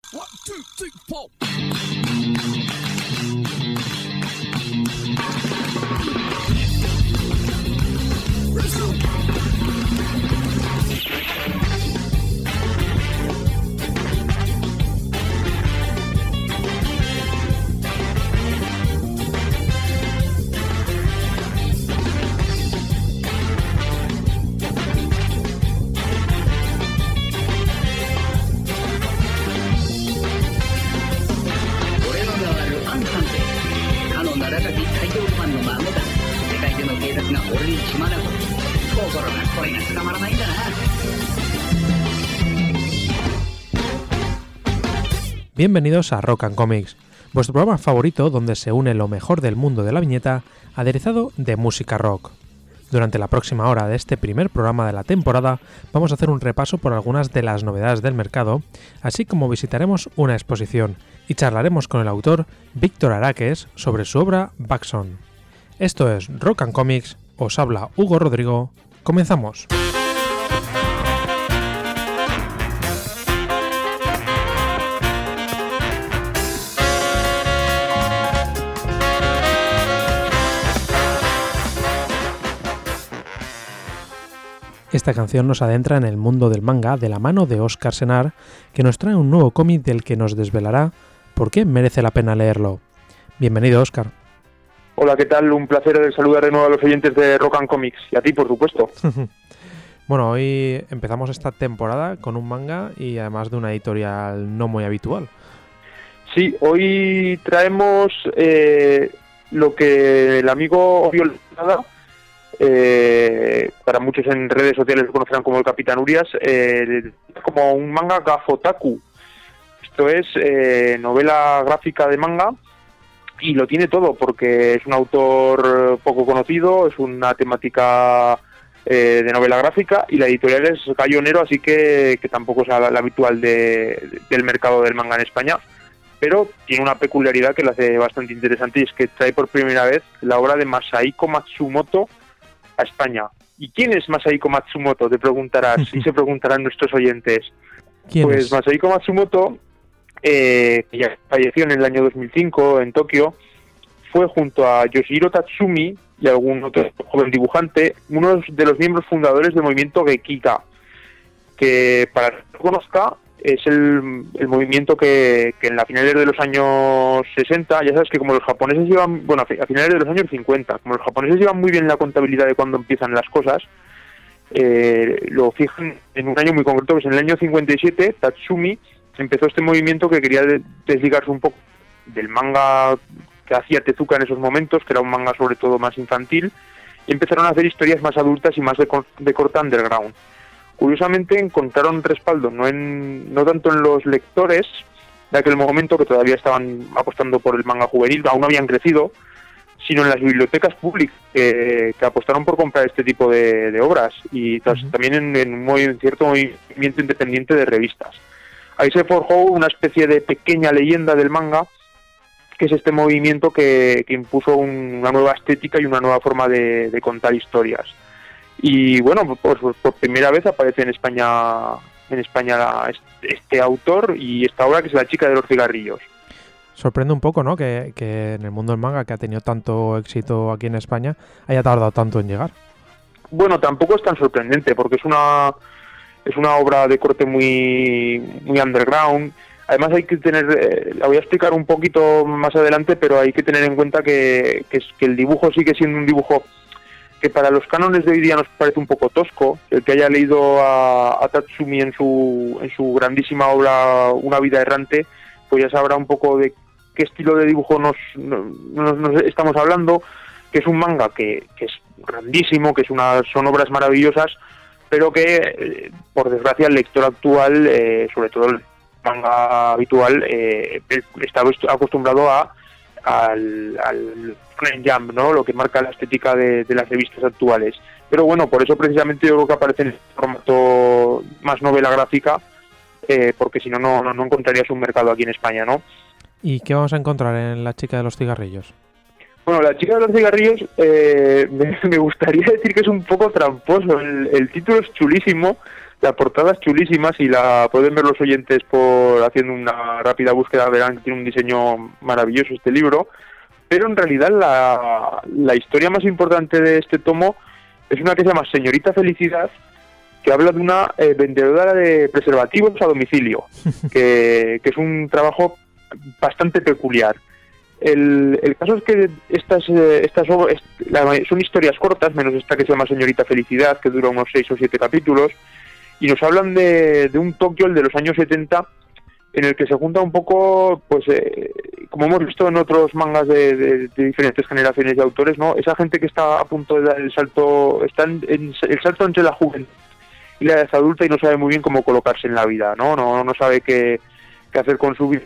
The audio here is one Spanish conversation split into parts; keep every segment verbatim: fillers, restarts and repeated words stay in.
One, two, three, four. Bienvenidos a Rock and Comics, vuestro programa favorito donde se une lo mejor del mundo de la viñeta aderezado de música rock. Durante la próxima hora de este primer programa de la temporada vamos a hacer un repaso por algunas de las novedades del mercado, así como visitaremos una exposición y charlaremos con el autor Víctor Araques sobre su obra Backson. Esto es Rock and Comics, os habla Hugo Rodrigo, comenzamos. Esta canción nos adentra en el mundo del manga de la mano de Óscar Senar, que nos trae un nuevo cómic del que nos desvelará por qué merece la pena leerlo. Bienvenido, Óscar. Hola, ¿qué tal? Un placer saludar de nuevo a los oyentes de Rock and Comics, y a ti, por supuesto. Bueno, hoy empezamos esta temporada con un manga y además de una editorial no muy habitual. Sí, hoy traemos eh, lo que el amigo Oriol Nada, Eh, para muchos en redes sociales lo conocerán como el Capitán Urias, eh, como un manga gafotaku. Esto es eh, novela gráfica de manga y lo tiene todo porque es un autor poco conocido, es una temática eh, de novela gráfica y la editorial es Gallo Nero, así que, que tampoco es la, la habitual de, del mercado del manga en España, pero tiene una peculiaridad que la hace bastante interesante y es que trae por primera vez la obra de Masahiko Matsumoto a España. ¿Y quién es Masahiko Matsumoto? Te preguntarás, y se preguntarán nuestros oyentes. ¿Quién pues es? Masahiko Matsumoto, eh, que ya falleció en el año dos mil cinco en Tokio, fue junto a Yoshihiro Tatsumi y algún otro joven dibujante, uno de los miembros fundadores del movimiento Gekiga, que para el que no lo conozca, es el, el movimiento que, que en la finales de los años sesenta, ya sabes que como los japoneses llevan, bueno, a finales de los años cincuenta, como los japoneses llevan muy bien la contabilidad de cuando empiezan las cosas, eh, lo fijan en un año muy concreto, que es en el año cincuenta y siete, Tatsumi empezó este movimiento que quería desligarse un poco del manga que hacía Tezuka en esos momentos, que era un manga sobre todo más infantil, y empezaron a hacer historias más adultas y más de, de corta underground. Curiosamente encontraron respaldo no en no tanto en los lectores de aquel momento, que todavía estaban apostando por el manga juvenil, aún no habían crecido, sino en las bibliotecas públicas que, que apostaron por comprar este tipo de, de obras y tras, uh-huh. también en, en un muy, cierto movimiento independiente de revistas. Ahí se forjó una especie de pequeña leyenda del manga, que es este movimiento que, que impuso un, una nueva estética y una nueva forma de, de contar historias. Y bueno, pues por primera vez aparece en España en España este autor y esta obra, que es La chica de los cigarrillos. Sorprende un poco, ¿no?, que, que en el mundo del manga, que ha tenido tanto éxito aquí en España, haya tardado tanto en llegar. Bueno, tampoco es tan sorprendente, porque es una es una obra de corte muy muy underground. Además hay que tener, eh, la voy a explicar un poquito más adelante, pero hay que tener en cuenta que, que, es, que el dibujo sigue siendo un dibujo que para los cánones de hoy día nos parece un poco tosco. El que haya leído a, a Tatsumi en su en su grandísima obra Una vida errante, pues ya sabrá un poco de qué estilo de dibujo nos, nos, nos estamos hablando, que es un manga que, que es grandísimo, que es una, son obras maravillosas, pero que, eh, por desgracia, el lector actual, eh, sobre todo el manga habitual, eh, está acostumbrado a al, al Jump, ¿no?, lo que marca la estética de, de las revistas actuales. Pero bueno, por eso precisamente yo creo que aparece en el formato más novela gráfica, eh, porque si no, no, no encontrarías un mercado aquí en España, ¿no? ¿Y qué vamos a encontrar en La chica de los cigarrillos? Bueno, La chica de los cigarrillos, eh, me, me gustaría decir que es un poco tramposo. El, el título es chulísimo, La portada es chulísima, si la pueden ver los oyentes por haciendo una rápida búsqueda verán que tiene un diseño maravilloso este libro, pero en realidad la, la historia más importante de este tomo es una que se llama Señorita Felicidad, que habla de una eh, vendedora de preservativos a domicilio, que, que es un trabajo bastante peculiar. El, el caso es que estas, eh, estas obras son historias cortas, menos esta que se llama Señorita Felicidad, que dura unos seis o siete capítulos, y nos hablan de, de un Tokio, el de los años setenta, en el que se junta un poco, pues eh, como hemos visto en otros mangas de, de, de diferentes generaciones de autores, ¿no? Esa gente que está a punto de dar el salto, está en, en el salto entre la juventud y la edad adulta y no sabe muy bien cómo colocarse en la vida, ¿no? No, no sabe qué, qué hacer con su vida.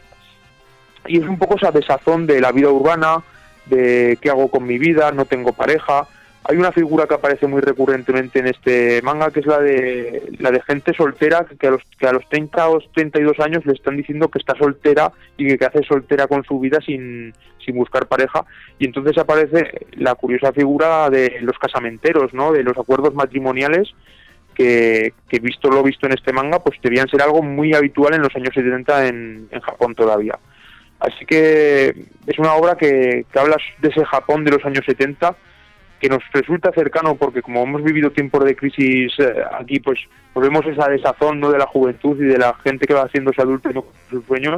Y es un poco esa desazón de la vida urbana, de qué hago con mi vida, no tengo pareja. Hay una figura que aparece muy recurrentemente en este manga, que es la de la de gente soltera, que a los que a los treinta o treinta y dos años le están diciendo que está soltera y que, que hace soltera con su vida sin, sin buscar pareja. Y entonces aparece la curiosa figura de los casamenteros, ¿no? De los acuerdos matrimoniales, que, que visto lo visto en este manga, pues debían ser algo muy habitual en los años setenta en, en Japón todavía. Así que es una obra que, que habla de ese Japón de los años setenta, que nos resulta cercano porque como hemos vivido tiempos de crisis eh, aquí, pues, pues vemos esa desazón, ¿no?, de la juventud y de la gente que va haciéndose adulta y no con sus sueños.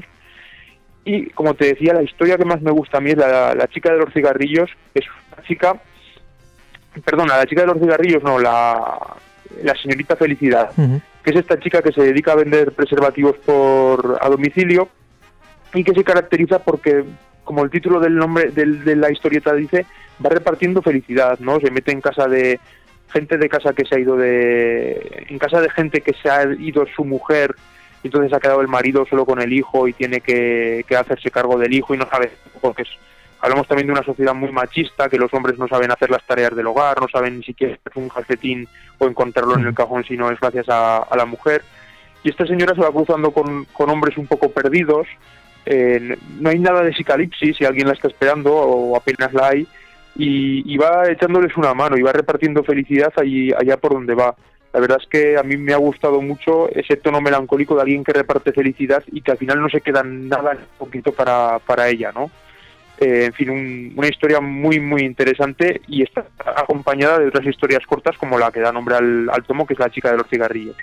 Y como te decía, la historia que más me gusta a mí es la, la chica de los cigarrillos, que es una chica, perdona, la chica de los cigarrillos, no, la, la señorita Felicidad, uh-huh. que es esta chica que se dedica a vender preservativos por a domicilio y que se caracteriza porque, como el título del nombre del, de la historieta dice, va repartiendo felicidad, ¿no? Se mete en casa de gente de casa que se ha ido de... en casa de gente que se ha ido su mujer, y entonces ha quedado el marido solo con el hijo y tiene que, que hacerse cargo del hijo y no sabe, porque es, hablamos también de una sociedad muy machista, que los hombres no saben hacer las tareas del hogar, no saben ni siquiera hacer un calcetín o encontrarlo en el cajón, sino es gracias a, a la mujer. Y esta señora se va cruzando con, con hombres un poco perdidos. Eh, no hay nada de psicalipsis si alguien la está esperando o apenas la hay, y, y va echándoles una mano y va repartiendo felicidad allí, allá por donde va. La verdad es que a mí me ha gustado mucho ese tono melancólico de alguien que reparte felicidad y que al final no se queda nada un poquito para, para ella, ¿no? Eh, en fin, un, una historia muy muy interesante y está acompañada de otras historias cortas como la que da nombre al, al tomo, que es La chica de los cigarrillos.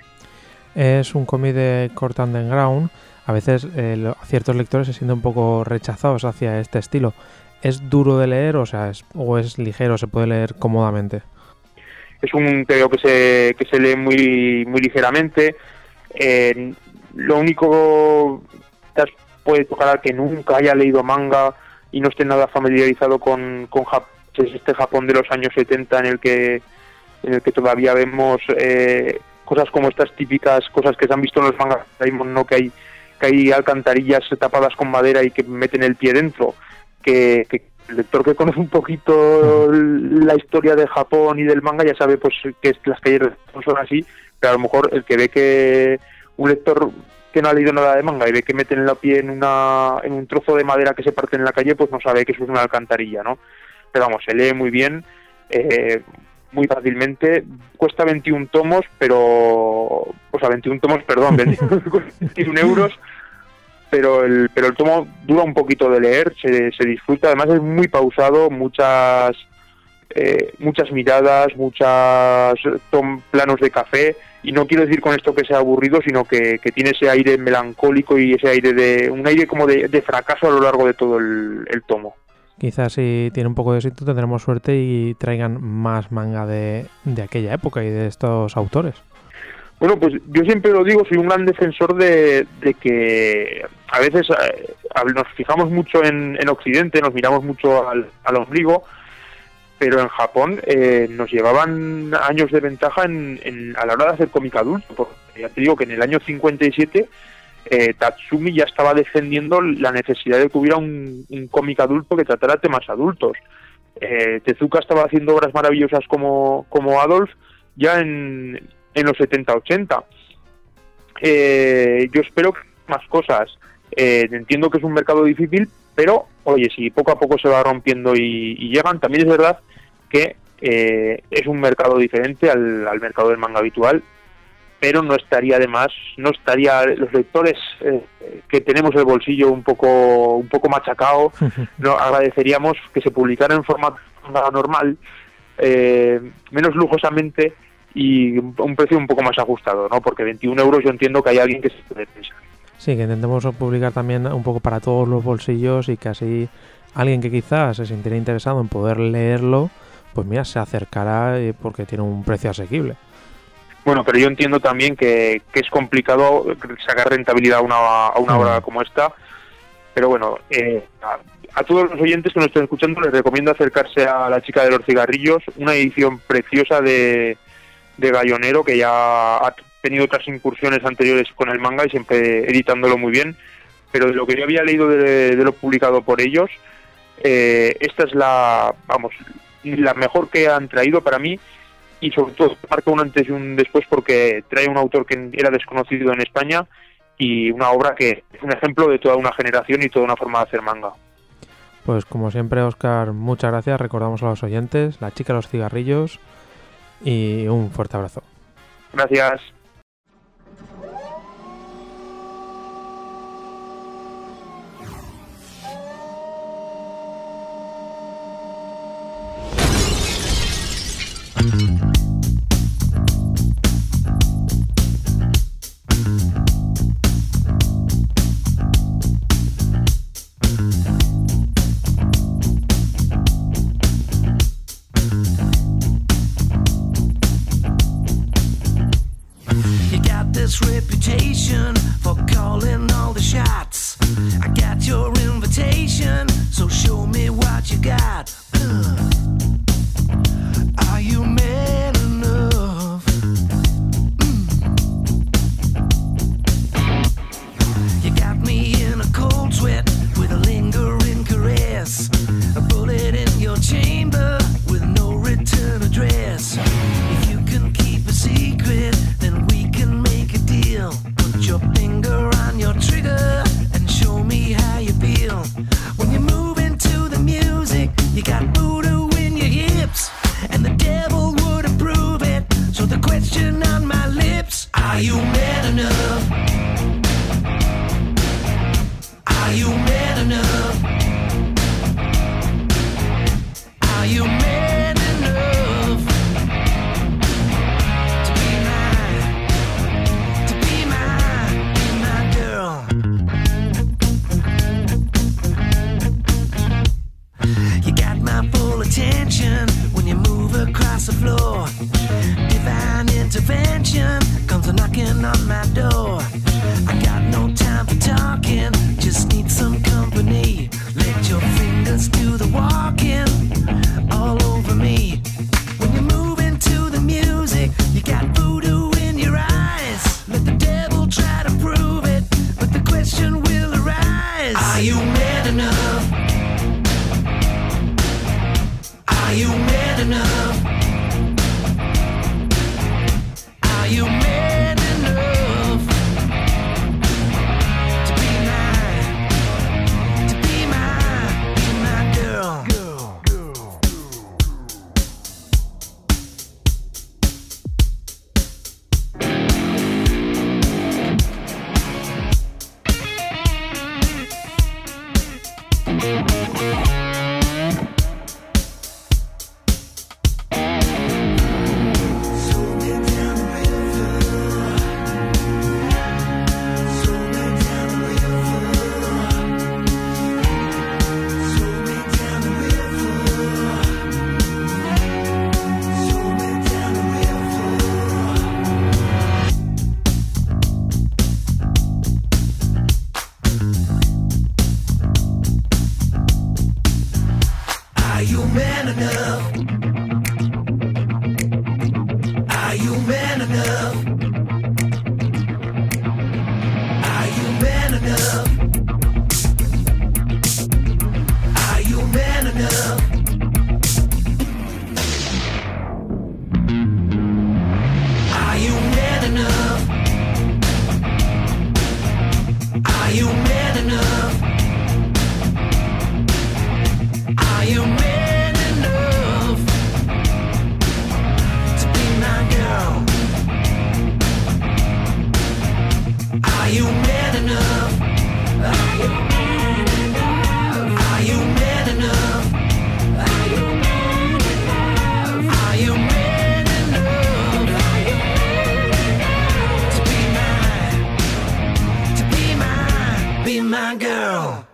Es un cómic de Court Underground. A veces eh, lo, ciertos lectores se sienten un poco rechazados hacia este estilo. ¿Es duro de leer, o sea, es, o es ligero, se puede leer cómodamente? Es un creo que se que se lee muy muy ligeramente. Eh, lo único que puede tocar al que nunca haya leído manga y no esté nada familiarizado con, con Japón, es este Japón de los años setenta en el que en el que todavía vemos eh, cosas como estas típicas cosas que se han visto en los mangas, ¿no? Que hay que hay alcantarillas tapadas con madera y que meten el pie dentro, que, que el lector que conoce un poquito la historia de Japón y del manga ya sabe pues que las calles no son así, pero a lo mejor el que ve que un lector que no ha leído nada de manga y ve que meten el pie en una en un trozo de madera que se parte en la calle, pues no sabe que eso es una alcantarilla, ¿no? Pero vamos, se lee muy bien, eh, muy fácilmente, cuesta veintiún tomos, pero... o sea, veintiún tomos, perdón, veintiún euros, pero el pero el tomo dura un poquito de leer, se, se disfruta, además es muy pausado, muchas eh, muchas miradas, muchas tom, planos de café, y no quiero decir con esto que sea aburrido, sino que, que tiene ese aire melancólico y ese aire de... un aire como de, de fracaso a lo largo de todo el, el tomo. Quizás si tiene un poco de éxito tendremos suerte y traigan más manga de, de aquella época y de estos autores. Bueno, pues yo siempre lo digo, soy un gran defensor de, de que a veces eh, nos fijamos mucho en, en Occidente, nos miramos mucho al, al ombligo, pero en Japón eh, nos llevaban años de ventaja en, en, a la hora de hacer cómic adulto, porque ya te digo que en el año cincuenta y siete eh, Tatsumi ya estaba defendiendo la necesidad de que hubiera un, un cómic adulto que tratara temas adultos. Eh, Tezuka estaba haciendo obras maravillosas como, como Adolf ya en, en los setenta ochenta. Eh, yo espero que más cosas. Eh, entiendo que es un mercado difícil, pero oye, si poco a poco se va rompiendo y, y llegan, también es verdad que eh, es un mercado diferente al, al mercado del manga habitual, pero no estaría de más, no estaría los lectores eh, que tenemos el bolsillo un poco un poco machacado, no agradeceríamos que se publicara en formato normal, eh, menos lujosamente y un precio un poco más ajustado, ¿no? Porque veintiún euros yo entiendo que hay alguien que se puede pensar. Sí, que intentemos publicar también un poco para todos los bolsillos y que así alguien que quizás se sintiera interesado en poder leerlo, pues mira, se acercará porque tiene un precio asequible. Bueno, pero yo entiendo también que, que es complicado sacar rentabilidad a una, a una obra como esta, pero bueno, eh, a, a todos los oyentes que nos estén escuchando les recomiendo acercarse a La chica de los cigarrillos, una edición preciosa de, de Gallonero, que ya ha tenido otras incursiones anteriores con el manga y siempre editándolo muy bien, pero de lo que yo había leído de, de lo publicado por ellos, eh, esta es la, vamos, la mejor que han traído para mí, y sobre todo marca un antes y un después porque trae un autor que era desconocido en España y una obra que es un ejemplo de toda una generación y toda una forma de hacer manga. Pues como siempre, Óscar, muchas gracias, recordamos a los oyentes, La chica de los cigarrillos, y un fuerte abrazo. Gracias. Reputation for calling all the shots. I got your invitation, so show me what you got. Uh, are you man enough? Mm. You got me in a cold sweat with a lingering caress, a bullet in your chamber with no return address. If you can keep a secret, then we can make a deal. Put your finger on your trigger and show me how you feel. When you move into the music, you got voodoo in your hips, and the devil would approve it. So the question on my lips: are you man enough? Are you man enough? Are you man enough to be mine, to be mine, be my girl? You got my full attention when you move across the floor. Divine intervention comes a knocking on my door. I got no time for talking, just need some company. Let your fingers do the walking all over me. When you move into the music, you got voodoo in your eyes. Let the devil try to prove it, but the question will arise: are you man enough? Are you man enough? Are you man enough to be mine, to be mine, be my girl? Are you man enough? Are you man enough? Are you man enough? Are you man enough? Are you man enough? Are you man enough? Are you man enough? be my girl.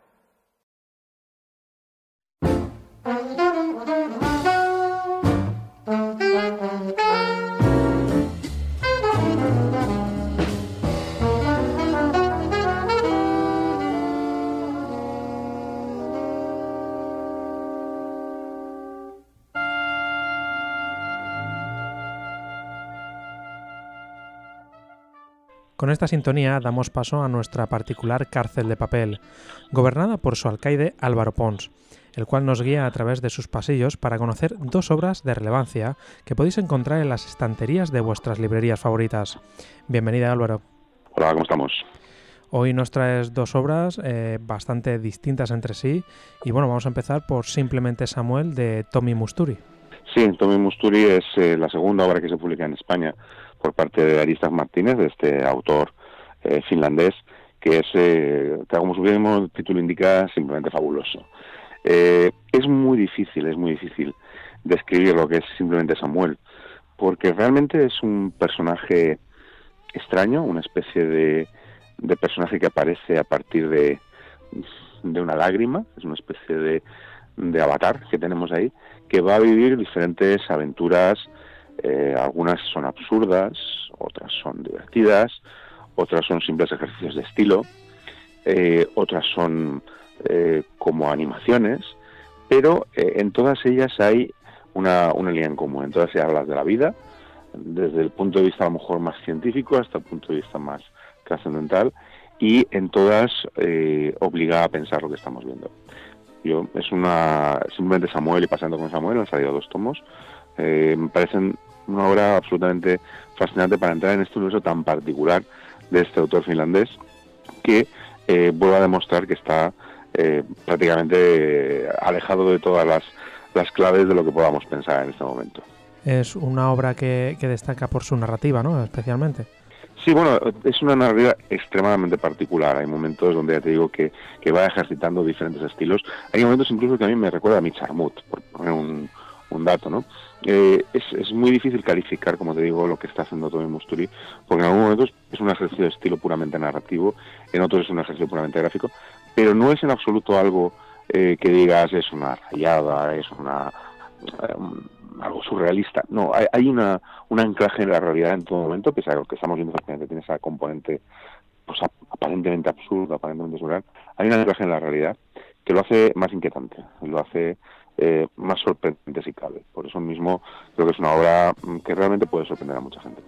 Con esta sintonía damos paso a nuestra particular cárcel de papel, gobernada por su alcaide Álvaro Pons, el cual nos guía a través de sus pasillos para conocer dos obras de relevancia que podéis encontrar en las estanterías de vuestras librerías favoritas. Bienvenida, Álvaro. Hola, ¿cómo estamos? Hoy nos traes dos obras eh, bastante distintas entre sí y bueno, vamos a empezar por Simplemente Samuel de Tommy Musturi. Sí, Tommy Musturi es eh, la segunda obra que se publica en España por parte de Aristas Martínez, de este autor eh, finlandés, que es, eh, como su mismo título indica, simplemente fabuloso. Eh, es muy difícil, es muy difícil describir lo que es Simplemente Samuel, porque realmente es un personaje extraño, una especie de, de personaje que aparece a partir de, de una lágrima, es una especie de, de avatar que tenemos ahí, que va a vivir diferentes aventuras. Eh, algunas son absurdas, otras son divertidas, otras son simples ejercicios de estilo, eh, otras son eh, como animaciones, pero eh, en todas ellas hay una, una línea en común. En todas ellas hablas de la vida, desde el punto de vista a lo mejor más científico hasta el punto de vista más trascendental, y en todas eh, obliga a pensar lo que estamos viendo. Yo, es una Simplemente Samuel y Pasando con Samuel, han salido dos tomos. Eh, me parecen una obra absolutamente fascinante para entrar en este universo tan particular de este autor finlandés, que eh, vuelve a demostrar que está eh, prácticamente alejado de todas las, las claves de lo que podamos pensar en este momento. Es una obra que, que destaca por su narrativa, ¿no? Especialmente. Sí, bueno, es una narrativa extremadamente particular. Hay momentos donde ya te digo que, que va ejercitando diferentes estilos. Hay momentos incluso que a mí me recuerda a Mitch Armut, por poner un, un dato, ¿no? Eh, es, es muy difícil calificar, como te digo, lo que está haciendo Tommy Musturi, porque en algunos momentos es un ejercicio de estilo puramente narrativo, en otros es un ejercicio puramente gráfico, pero no es en absoluto algo eh, que digas es una rayada, es una eh, un, algo surrealista. No, hay, hay una un anclaje en la realidad en todo momento, pese a lo que estamos viendo, que tiene esa componente pues aparentemente absurda, aparentemente surreal. Hay un anclaje en la realidad que lo hace más inquietante, lo hace Eh, más sorprendente si cabe. Por eso mismo creo que es una obra que realmente puede sorprender a mucha gente.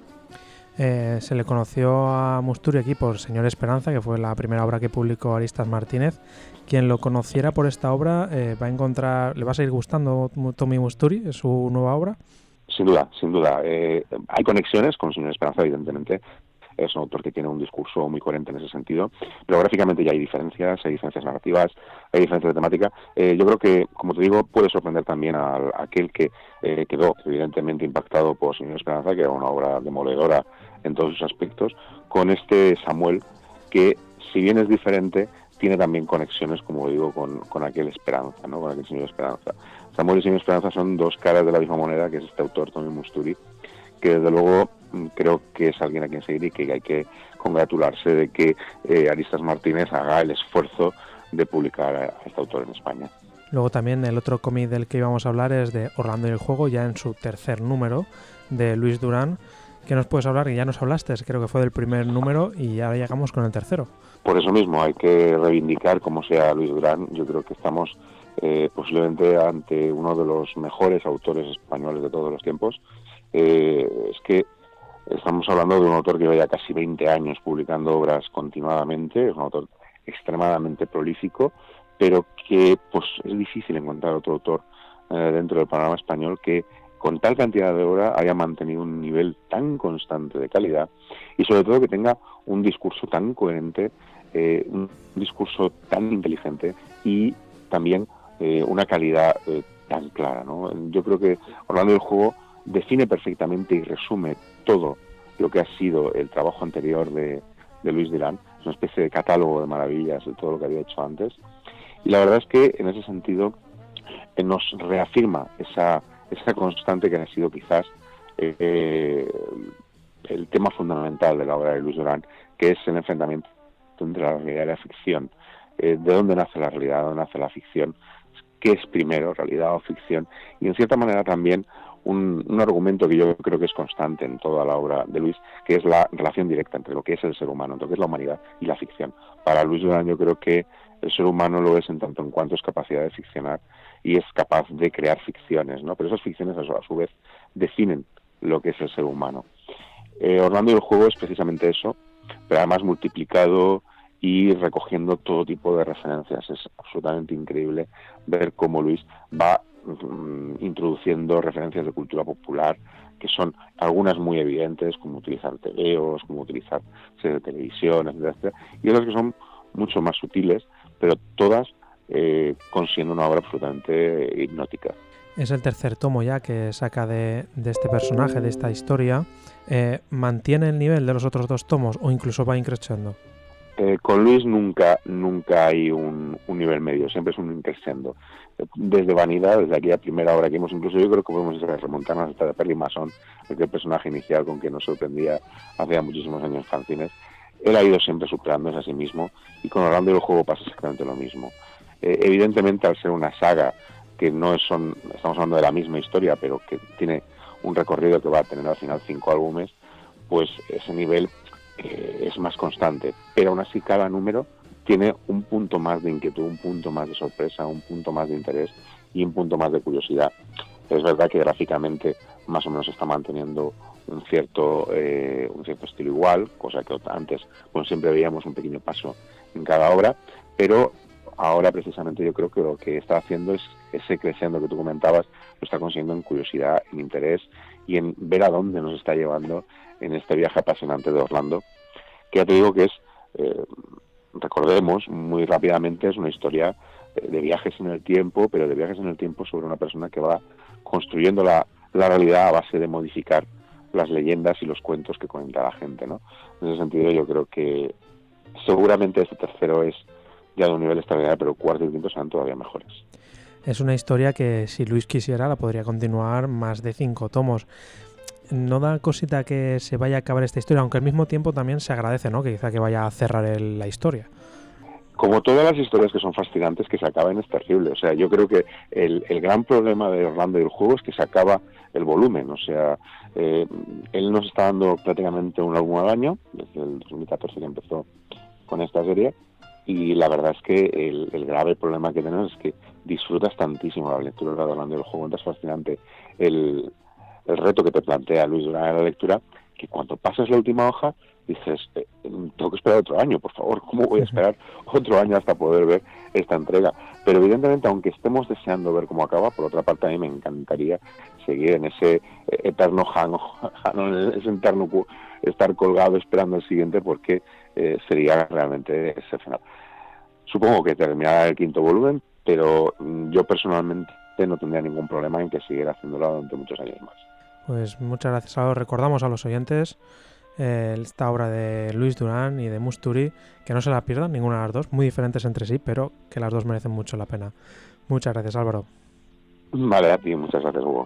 Eh, se le conoció a Musturi aquí por Señor Esperanza, que fue la primera obra que publicó Aristas Martínez. Quien lo conociera por esta obra eh, va a encontrar, le va a seguir gustando Tommy Musturi, su nueva obra. Sin duda, sin duda. Eh, hay conexiones con Señor Esperanza, evidentemente. Es un autor que tiene un discurso muy coherente en ese sentido, pero gráficamente ya hay diferencias, hay diferencias narrativas, hay diferencias de temática. Eh, yo creo que, como te digo, puede sorprender también a, a aquel que eh, quedó evidentemente impactado por Señor Esperanza, que era una obra demoledora en todos sus aspectos, con este Samuel, que si bien es diferente, tiene también conexiones, como digo, con, con aquel Esperanza, ¿no? Con aquel Señor Esperanza. Samuel y Señor Esperanza son dos caras de la misma moneda, que es este autor, Tommy Musturi, que desde luego creo que es alguien a quien seguir y que hay que congratularse de que eh, Aristas Martínez haga el esfuerzo de publicar a este autor en España. Luego también el otro cómic del que íbamos a hablar es de Orlando y el Juego, ya en su tercer número, de Luis Durán. ¿Qué nos puedes hablar? Que ya nos hablaste, creo que fue del primer número y ahora llegamos con el tercero. Por eso mismo hay que reivindicar como sea Luis Durán. Yo creo que estamos eh, posiblemente ante uno de los mejores autores españoles de todos los tiempos. Eh, es que estamos hablando de un autor que lleva ya casi veinte años publicando obras continuadamente, es un autor extremadamente prolífico, pero que pues es difícil encontrar otro autor eh, dentro del panorama español que con tal cantidad de obra haya mantenido un nivel tan constante de calidad y sobre todo que tenga un discurso tan coherente, eh, un discurso tan inteligente y también eh, una calidad eh, tan clara, ¿no? Yo creo que Orlando y el Juego define perfectamente y resume todo lo que ha sido el trabajo anterior de, de Luis Durán, es una especie de catálogo de maravillas de todo lo que había hecho antes, y la verdad es que en ese sentido eh, nos reafirma esa, esa constante que ha sido quizás eh, el tema fundamental de la obra de Luis Durán, que es el enfrentamiento conflicto entre la realidad y la ficción. Eh, ¿De dónde nace la realidad? ¿De dónde nace la ficción? ¿Qué es primero, realidad o ficción? Y en cierta manera también un, un argumento que yo creo que es constante en toda la obra de Luis, que es la relación directa entre lo que es el ser humano, entre lo que es la humanidad y la ficción. Para Luis Durán yo creo que el ser humano lo es en tanto en cuanto es capacidad de ficcionar y es capaz de crear ficciones, ¿no? Pero esas ficciones a su, a su vez definen lo que es el ser humano. Eh, Orlando y el juego es precisamente eso, pero además multiplicado y recogiendo todo tipo de referencias. Es absolutamente increíble ver cómo Luis va mm, introduciendo referencias de cultura popular, que son algunas muy evidentes, como utilizar tebeos, como utilizar series de televisión, etcétera, etcétera, y otras que son mucho más sutiles, pero todas eh, consiguiendo una obra absolutamente hipnótica. Es el tercer tomo ya que saca de, de este personaje, de esta historia. Eh, ¿Mantiene el nivel de los otros dos tomos o incluso va increciendo? Eh, con Luis nunca nunca hay un, un nivel medio, siempre es un increscendo. Desde Vanidad, desde aquella primera obra que hemos, incluso yo creo que podemos remontarnos hasta de Perry Mason, aquel personaje inicial con que nos sorprendía hace ya muchísimos años fanzines, él ha ido siempre superándose a sí mismo, y con Orlando y el juego pasa exactamente lo mismo. Eh, evidentemente, al ser una saga que no son, estamos hablando de la misma historia, pero que tiene un recorrido que va a tener al final cinco álbumes, pues ese nivel eh, es más constante, pero aún así cada número tiene un punto más de inquietud, un punto más de sorpresa, un punto más de interés y un punto más de curiosidad. Es verdad que gráficamente más o menos está manteniendo un cierto eh, un cierto estilo igual, cosa que antes pues siempre veíamos un pequeño paso en cada obra, pero ahora precisamente yo creo que lo que está haciendo es ese creciendo que tú comentabas, lo está consiguiendo en curiosidad, en interés y en ver a dónde nos está llevando en este viaje apasionante de Orlando, que ya te digo que es, eh, recordemos muy rápidamente, es una historia de viajes en el tiempo, pero de viajes en el tiempo sobre una persona que va construyendo la, la realidad a base de modificar las leyendas y los cuentos que cuenta la gente, ¿no? En ese sentido yo creo que seguramente este tercero es ya de un nivel extraordinario, pero el cuarto y el quinto serán todavía mejores. Es una historia que si Luis quisiera la podría continuar más de cinco tomos. No da cosita que se vaya a acabar esta historia, aunque al mismo tiempo también se agradece, ¿no? Que quizá que vaya a cerrar el, la historia. Como todas las historias que son fascinantes, que se acaben es terrible. O sea, yo creo que el, el gran problema de Orlando y el juego es que se acaba el volumen. O sea, eh, él nos está dando prácticamente un álbum al año, desde el dos mil catorce que empezó con esta serie, y la verdad es que el, el grave problema que tenemos es que disfrutas tantísimo la lectura de Orlando y el juego, es fascinante el, el reto que te plantea Luis Durán en la lectura, que cuando pasas la última hoja dices, eh, tengo que esperar otro año, por favor, ¿cómo voy a esperar otro año hasta poder ver esta entrega? Pero evidentemente, aunque estemos deseando ver cómo acaba, por otra parte a mí me encantaría seguir en ese eterno jano, en ese eterno estar colgado esperando el siguiente, porque eh, sería realmente excepcional. Supongo que terminará el quinto volumen, pero yo personalmente no tendría ningún problema en que siguiera haciéndolo durante muchos años más. Pues muchas gracias. Ahora recordamos a los oyentes eh, esta obra de Luis Durán y de Musturi, que no se la pierdan, ninguna de las dos, muy diferentes entre sí, pero que las dos merecen mucho la pena. Muchas gracias, Álvaro. Vale, a ti, muchas gracias, Hugo.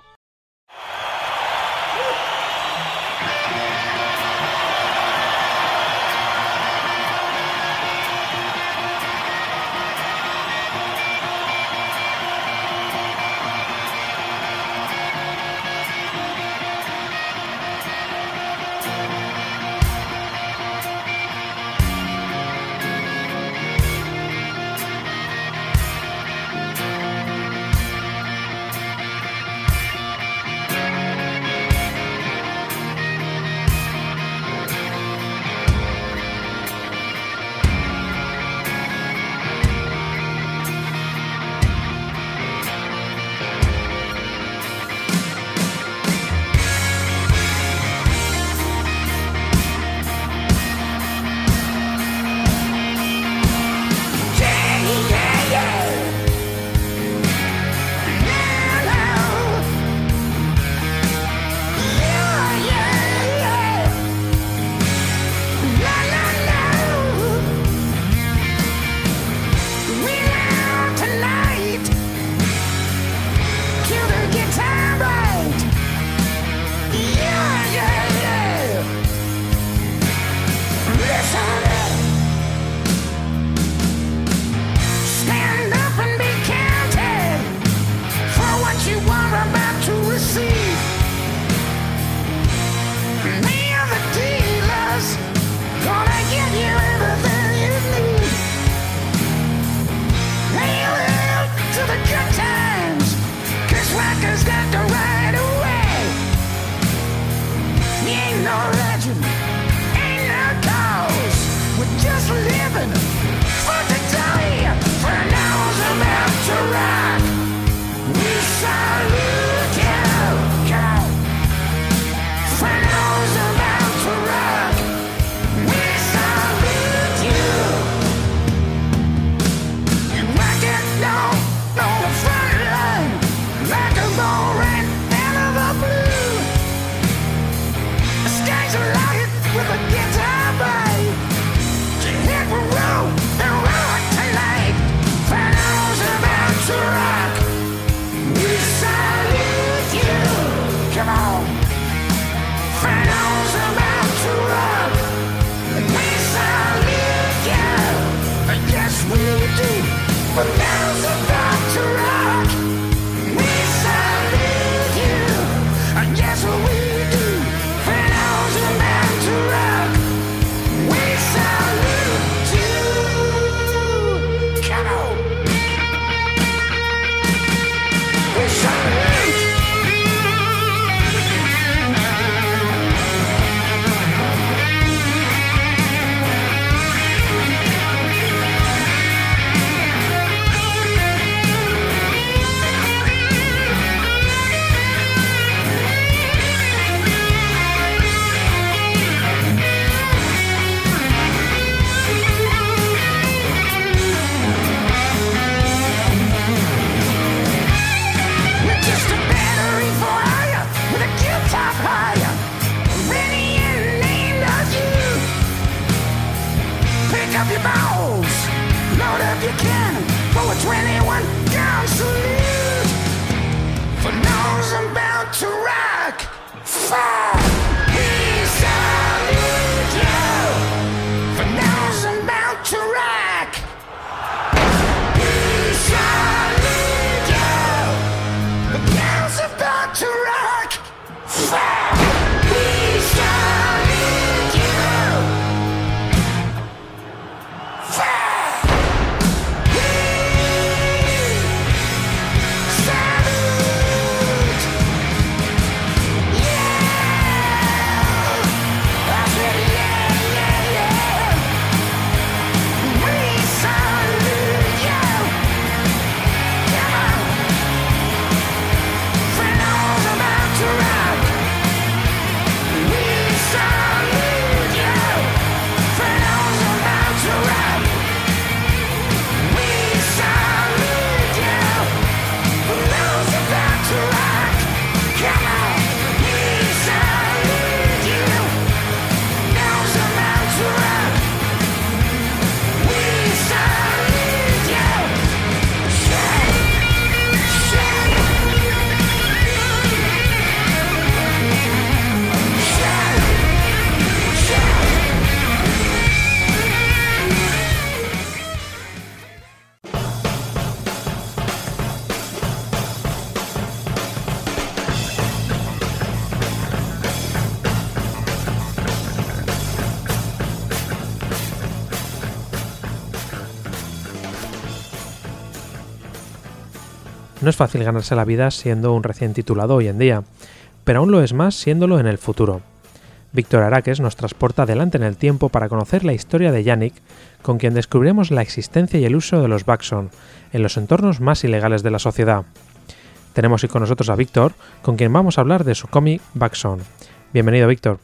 No es fácil ganarse la vida siendo un recién titulado hoy en día, pero aún lo es más siéndolo en el futuro. Víctor Araques nos transporta adelante en el tiempo para conocer la historia de Yannick, con quien descubriremos la existencia y el uso de los Buxom en los entornos más ilegales de la sociedad. Tenemos hoy con nosotros a Víctor, con quien vamos a hablar de su cómic Buxom. Bienvenido, Víctor.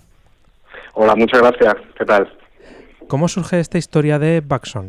Hola, muchas gracias. ¿Qué tal? ¿Cómo surge esta historia de Buxom?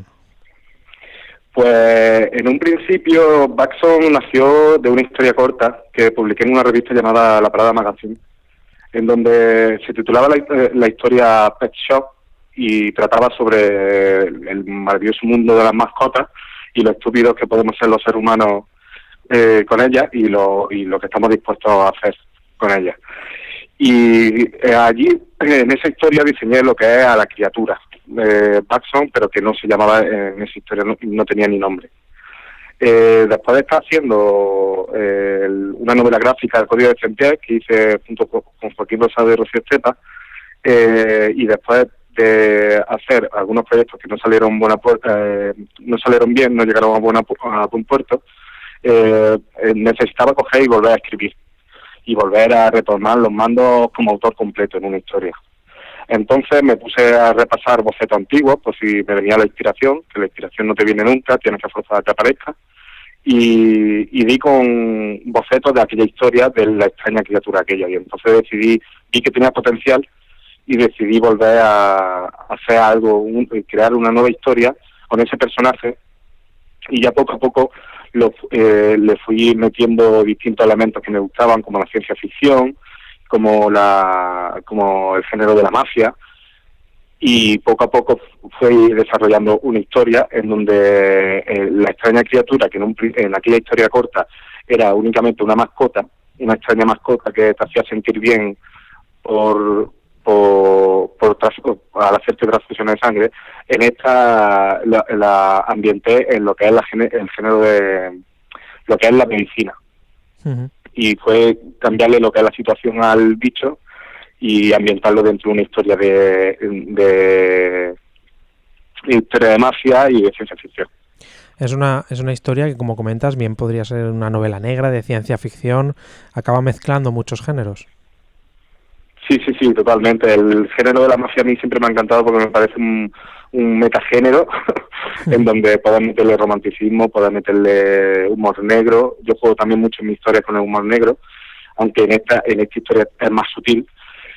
Pues en un principio Buxom nació de una historia corta que publiqué en una revista llamada La Parada Magazine, en donde se titulaba la, la historia Pet Shop y trataba sobre el maravilloso mundo de las mascotas y lo estúpidos que podemos ser los seres humanos eh, con ellas y lo, y lo que estamos dispuestos a hacer con ellas. Y eh, allí, en esa historia, diseñé lo que es a la criatura, eh, Buxom, pero que no se llamaba, en esa historia no, no tenía ni nombre. Eh, después de estar haciendo eh, una novela gráfica del Código de Saint-Pierre, que hice junto con, con Joaquín Rosado y Rocío Estepa, eh, y después de hacer algunos proyectos que no salieron buena eh, no salieron bien, no llegaron a, buena, a buen puerto, eh, necesitaba coger y volver a escribir y volver a retomar los mandos como autor completo en una historia. Entonces me puse a repasar bocetos antiguos, por si me venía la inspiración, que la inspiración no te viene nunca, tienes que forzar a que aparezca, y, y di con bocetos de aquella historia de la extraña criatura aquella, y entonces decidí, vi que tenía potencial, y decidí volver a, a hacer algo, un, crear una nueva historia con ese personaje, y ya poco a poco lo, eh, le fui metiendo distintos elementos que me gustaban, como la ciencia ficción, como la como el género de la mafia, y poco a poco fui desarrollando una historia en donde eh, la extraña criatura, que en, un, en aquella historia corta era únicamente una mascota, una extraña mascota que te hacía sentir bien por por, por tras, al hacerte transfusiones de sangre, en esta la, la ambienté en lo que es la, el género de lo que es la medicina. Uh-huh. Y fue cambiarle lo que es la situación al bicho y ambientarlo dentro de una historia de, de, de historia de mafia y de ciencia ficción. Es una, es una historia que, como comentas, bien podría ser una novela negra de ciencia ficción, acaba mezclando muchos géneros. Sí, sí, sí, totalmente. El género de la mafia a mí siempre me ha encantado porque me parece un, un metagénero en donde puedes meterle romanticismo, puedes meterle humor negro. Yo juego también mucho en mi historia con el humor negro, aunque en esta en esta historia es más sutil.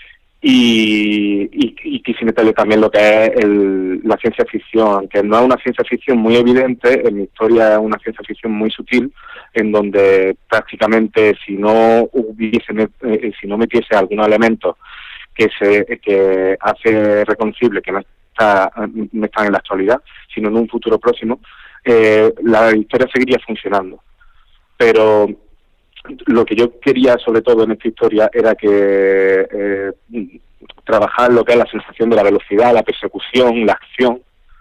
Y, y, y quise meterle también lo que es el, la ciencia ficción, que no es una ciencia ficción muy evidente, en mi historia es una ciencia ficción muy sutil, en donde prácticamente si no hubiese, eh, si no metiese algunos elementos que se que hace reconocible que no está no están en la actualidad, sino en un futuro próximo, eh, la historia seguiría funcionando. Pero lo que yo quería sobre todo en esta historia era que eh, trabajar lo que es la sensación de la velocidad, la persecución, la acción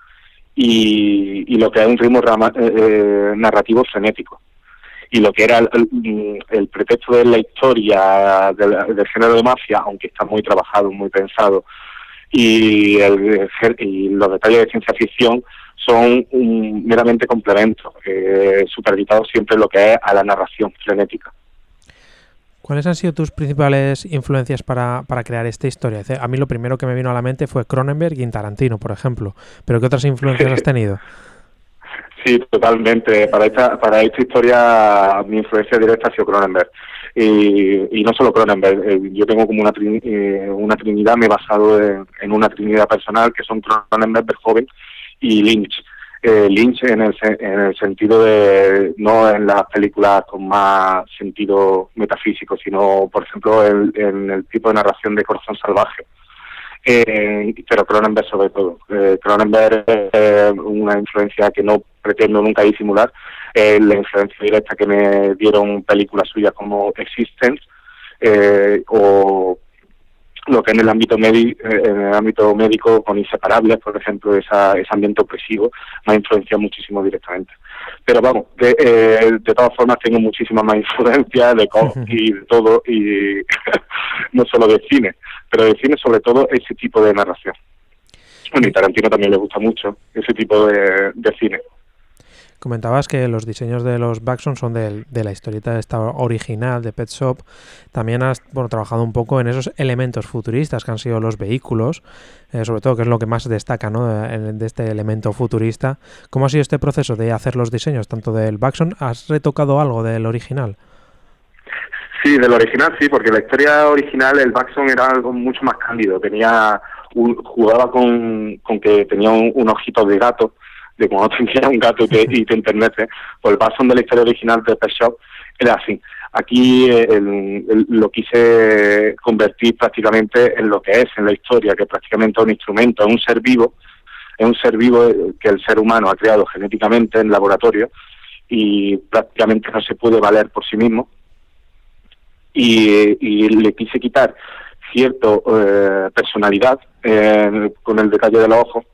y, y lo que es un ritmo rama, eh, narrativo frenético. Y lo que era el, el, el pretexto de la historia del, del género de mafia, aunque está muy trabajado, muy pensado, y, el, y los detalles de ciencia ficción son un meramente complementos, eh, supeditados siempre en lo que es a la narración frenética. ¿Cuáles han sido tus principales influencias para, para crear esta historia? A mí lo primero que me vino a la mente fue Cronenberg y Tarantino, por ejemplo. ¿Pero qué otras influencias has tenido? Sí, totalmente. Para esta para esta historia mi influencia directa ha sido Cronenberg. Y, y no solo Cronenberg, yo tengo como una, trin, una trinidad, me he basado en, en una trinidad personal que son Cronenberg, Verhoeven y Lynch. Eh, Lynch en el, en el sentido de, no en las películas con más sentido metafísico, sino, por ejemplo, el, en el tipo de narración de Corazón Salvaje. Eh, pero Cronenberg sobre todo. Eh, Cronenberg es eh, una influencia que no pretendo nunca disimular. Eh, la influencia directa que me dieron películas suyas como Existence eh, o lo que en el ámbito médico, en el ámbito médico con Inseparables, por ejemplo, esa, ese ambiente opresivo me ha influenciado muchísimo directamente. Pero vamos, de, eh, de todas formas tengo muchísima más influencia de cómic y de todo, y no solo de cine, pero de cine sobre todo ese tipo de narración. Bueno, y Tarantino también le gusta mucho ese tipo de, de cine. Comentabas que los diseños de los Baxon son de, de la historieta esta original de Pet Shop. También has bueno, trabajado un poco en esos elementos futuristas que han sido los vehículos, eh, sobre todo que es lo que más destaca, ¿no?, de, de este elemento futurista. ¿Cómo ha sido este proceso de hacer los diseños tanto del Baxon? ¿Has retocado algo del original? Sí, del original sí, porque la historia original, el Baxon era algo mucho más cándido. Tenía un, jugaba con, con que tenía un, un ojito de gato, de cuando tenías un gato y te, y te enternece. Pues el Baxon de la historia original de Pet Shop era así. Aquí el, el, lo quise convertir prácticamente en lo que es en la historia, que prácticamente es un instrumento, es un ser vivo, es un ser vivo que el ser humano ha creado genéticamente en laboratorio y prácticamente no se puede valer por sí mismo. Y, y le quise quitar cierta eh, personalidad eh, con el detalle de los ojos,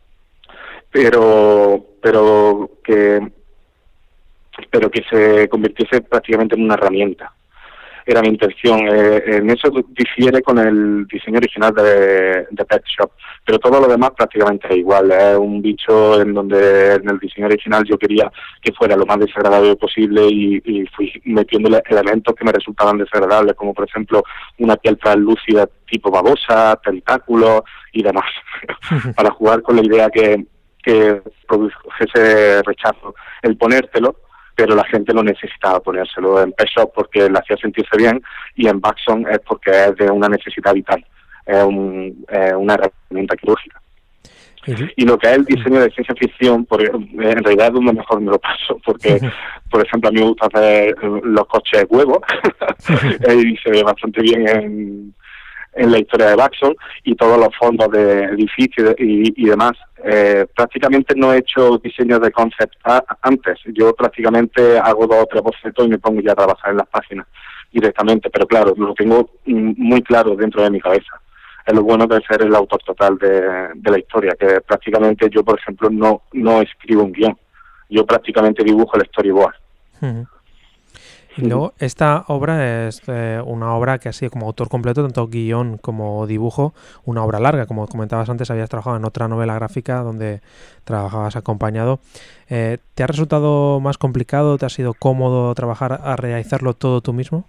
pero pero que pero que se convirtiese prácticamente en una herramienta. Era mi intención. Eh, en eso difiere con el diseño original de, de Pet Shop, pero todo lo demás prácticamente es igual. Es un bicho en donde en el diseño original yo quería que fuera lo más desagradable posible y, y fui metiéndole elementos que me resultaban desagradables, como por ejemplo una piel translúcida tipo babosa, tentáculos y demás, para jugar con la idea que que produjese rechazo el ponértelo, pero la gente no necesitaba ponérselo en Pet Shop porque le hacía sentirse bien, y en Baxon es porque es de una necesidad vital, es, un, es una herramienta quirúrgica. Uh-huh. Y lo que es el diseño de ciencia ficción, por, en realidad es donde mejor me lo paso, porque, uh-huh. por ejemplo, a mí me gusta hacer los coches huevos, uh-huh. y se ve bastante bien en, en la historia de Baxon, y todos los fondos de edificios y, y demás. Eh, prácticamente no he hecho diseños de concept a, antes. Yo prácticamente hago dos o tres bocetos y me pongo ya a trabajar en las páginas directamente, pero claro, lo tengo muy claro dentro de mi cabeza. es lo bueno de ser el autor total de, de la historia, que prácticamente yo, por ejemplo, no, no escribo un guión, yo prácticamente dibujo el storyboard. Uh-huh. Y luego, esta obra es eh, una obra que ha sido como autor completo, tanto guión como dibujo, una obra larga. Como comentabas antes, habías trabajado en otra novela gráfica donde trabajabas acompañado. Eh, ¿Te ha resultado más complicado? ¿Te ha sido cómodo trabajar a realizarlo todo tú mismo?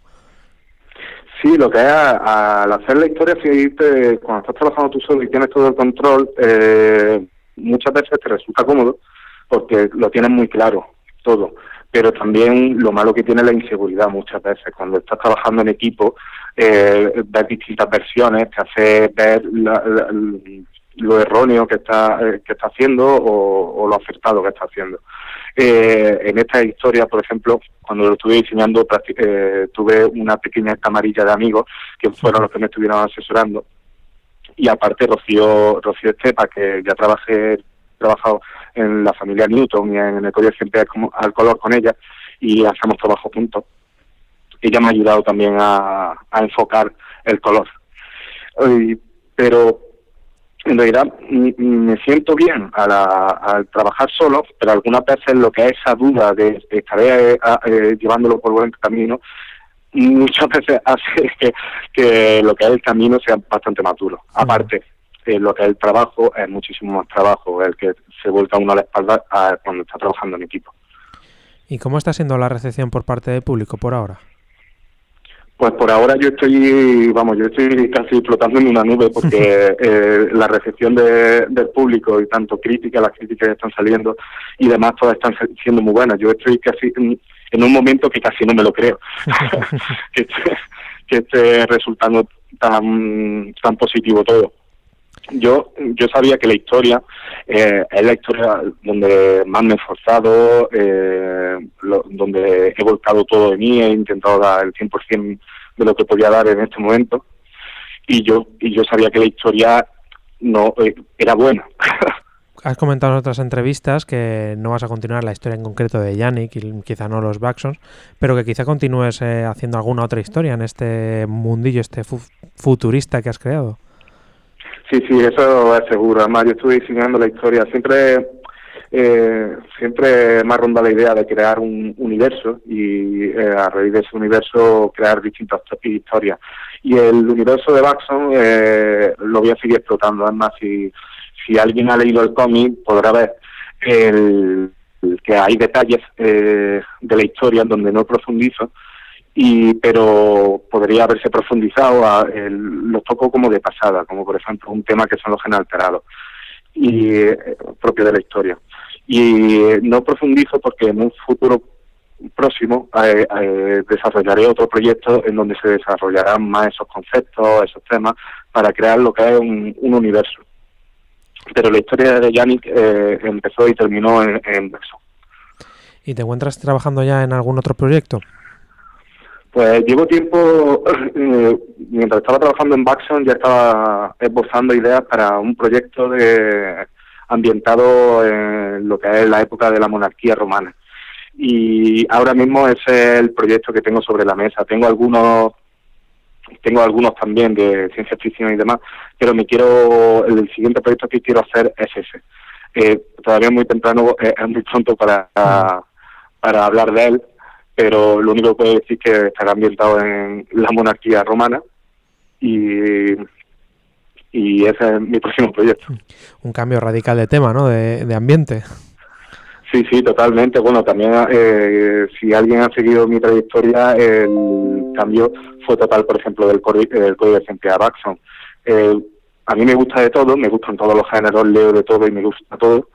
Sí, lo que es al hacer la historia, si te, cuando estás trabajando tú solo y tienes todo el control, eh, muchas veces te resulta cómodo porque lo tienes muy claro todo. Pero también lo malo que tiene la inseguridad muchas veces. Cuando estás trabajando en equipo, eh, ves distintas versiones, te hace ver la, la, lo erróneo que está eh, que está haciendo o, o lo acertado que está haciendo. Eh, en esta historia, por ejemplo, cuando lo estuve diseñando, eh, tuve una pequeña camarilla de amigos que fueron los que me estuvieron asesorando. Y aparte Rocío, Rocío Estepa, que ya trabajé trabajado en la familia Newton y en el Código Siempre al Color con ella y hacemos trabajo juntos. Ella me ha ayudado también a, a enfocar el color. Y, pero en realidad m- me siento bien al, al trabajar solo, pero algunas veces lo que es esa duda de, de estaré eh, llevándolo por buen camino, muchas veces hace que, que lo que es el camino sea bastante más duro. Aparte, Eh, lo que es el trabajo es muchísimo más trabajo, el que se vuelca uno a la espalda a cuando está trabajando en equipo. ¿Y cómo está siendo la recepción por parte del público por ahora? Pues por ahora yo estoy, vamos, yo estoy casi flotando en una nube porque eh, la recepción de, del público y tanto crítica, las críticas que están saliendo y demás todas están siendo muy buenas. Yo estoy casi en, en un momento que casi no me lo creo, que, esté, que esté resultando tan, tan positivo todo. Yo yo sabía que la historia eh, es la historia donde más me he esforzado, eh, lo, donde he volcado todo de mí, he intentado dar el cien por ciento de lo que podía dar en este momento y yo y yo sabía que la historia no eh, era buena. Has comentado en otras entrevistas que no vas a continuar la historia en concreto de Yannick y quizá no los Baxons, pero que quizá continúes eh, haciendo alguna otra historia en este mundillo, este fu- futurista que has creado. Sí, sí, eso es seguro. Además, yo estuve diseñando la historia. Siempre eh, siempre me ha rondado la idea de crear un universo y eh, a raíz de ese universo crear distintas historias. Y el universo de Baxon eh, lo voy a seguir explotando. Además, si, si alguien ha leído el cómic, podrá ver el, el que hay detalles eh, de la historia en donde no profundizo. Y pero podría haberse profundizado, a, el, los toco como de pasada, como por ejemplo un tema que son los genes alterados, y eh, propio de la historia. Y eh, no profundizo porque en un futuro próximo eh, eh, desarrollaré otro proyecto en donde se desarrollarán más esos conceptos, esos temas, para crear lo que es un, un universo. Pero la historia de Yannick eh, empezó y terminó en, en Baxon. ¿Y te encuentras trabajando ya en algún otro proyecto? Pues llevo tiempo, eh, mientras estaba trabajando en Baxon, ya estaba esbozando ideas para un proyecto de ambientado en lo que es la época de la monarquía romana. Y ahora mismo ese es el proyecto que tengo sobre la mesa. Tengo algunos tengo algunos también de ciencia ficción y demás, pero me quiero el siguiente proyecto que quiero hacer es ese. Eh, todavía es muy temprano, eh, es muy pronto para, para hablar de él, pero lo único que puedo decir es que estará ambientado en la monarquía romana y, y ese es mi próximo proyecto. Un cambio radical de tema, ¿no? De, de ambiente. Sí, sí, totalmente. Bueno, también eh, si alguien ha seguido mi trayectoria, el cambio fue total, por ejemplo, del Código de Siempre a Baxon. Eh, a mí me gusta de todo, me gustan todos los géneros, leo de todo y me gusta todo.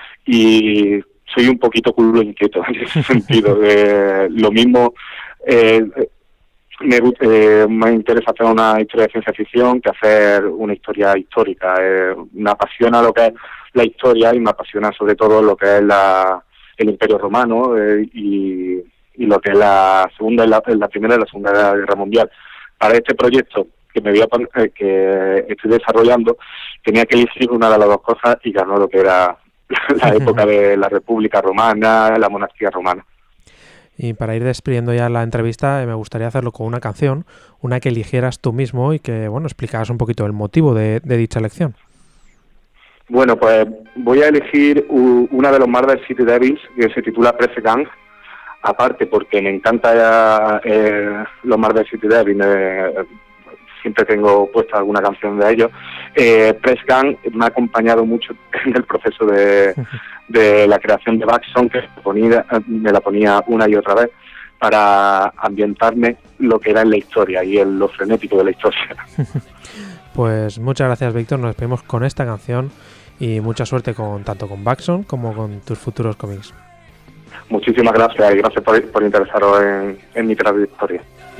Y soy un poquito culo inquieto en ese sentido. Eh, lo mismo, eh, me, eh, me interesa hacer una historia de ciencia ficción que hacer una historia histórica. Eh, me apasiona lo que es la historia y me apasiona sobre todo lo que es la, el Imperio Romano eh, y, y lo que es la segunda, la, la primera y la segunda Guerra Mundial. Para este proyecto que me voy a, eh, que estoy desarrollando, tenía que elegir una de las dos cosas y ganó lo que era la época de la República Romana, la monarquía romana. Y para ir despidiendo ya la entrevista, eh, me gustaría hacerlo con una canción, una que eligieras tú mismo y que, bueno, explicaras un poquito el motivo de, de dicha elección. Bueno, pues voy a elegir u, una de los Marvel City Devils que se titula Press Gang, aparte porque me encanta eh, los Marvel City Devils, eh, siempre tengo puesta alguna canción de ellos. Eh, Press Gang me ha acompañado mucho en el proceso de, de la creación de Baxon, que me, ponía, me la ponía una y otra vez para ambientarme lo que era en la historia y en lo frenético de la historia. Pues muchas gracias, Víctor. Nos despedimos con esta canción y mucha suerte con tanto con Baxon como con tus futuros cómics. Muchísimas gracias y gracias por, por interesaros en, en mi trayectoria.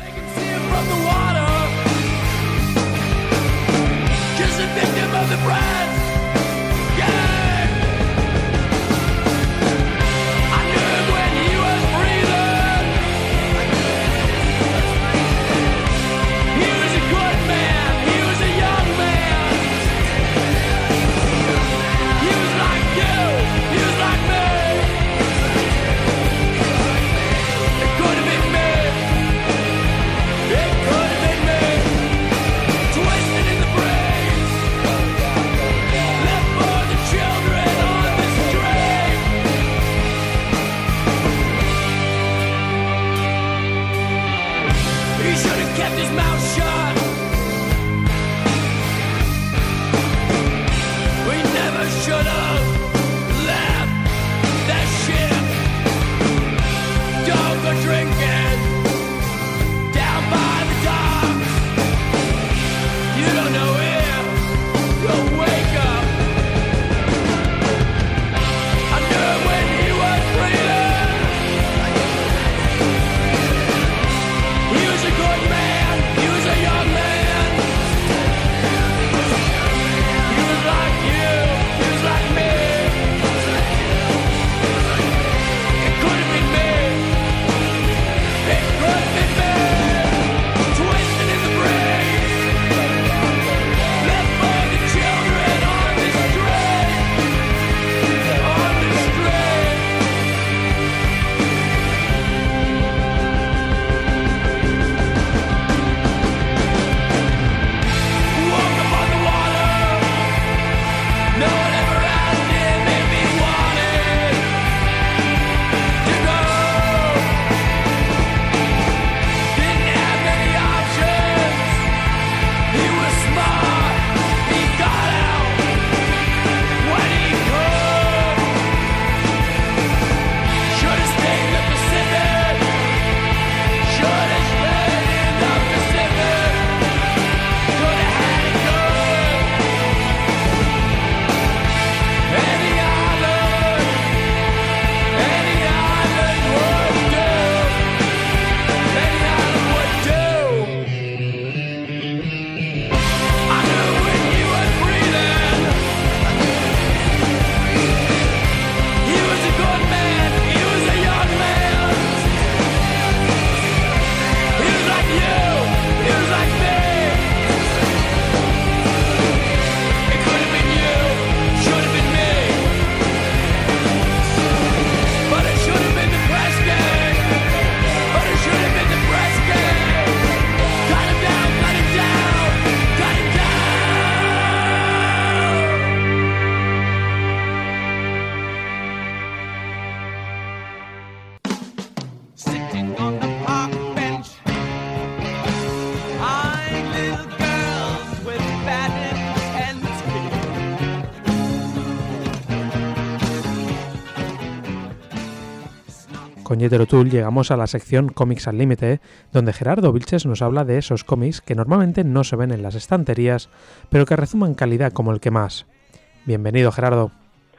Con Jethro Tull llegamos a la sección Comics al Límite, donde Gerardo Vilches nos habla de esos cómics que normalmente no se ven en las estanterías, pero que rezuman calidad como el que más. Bienvenido, Gerardo.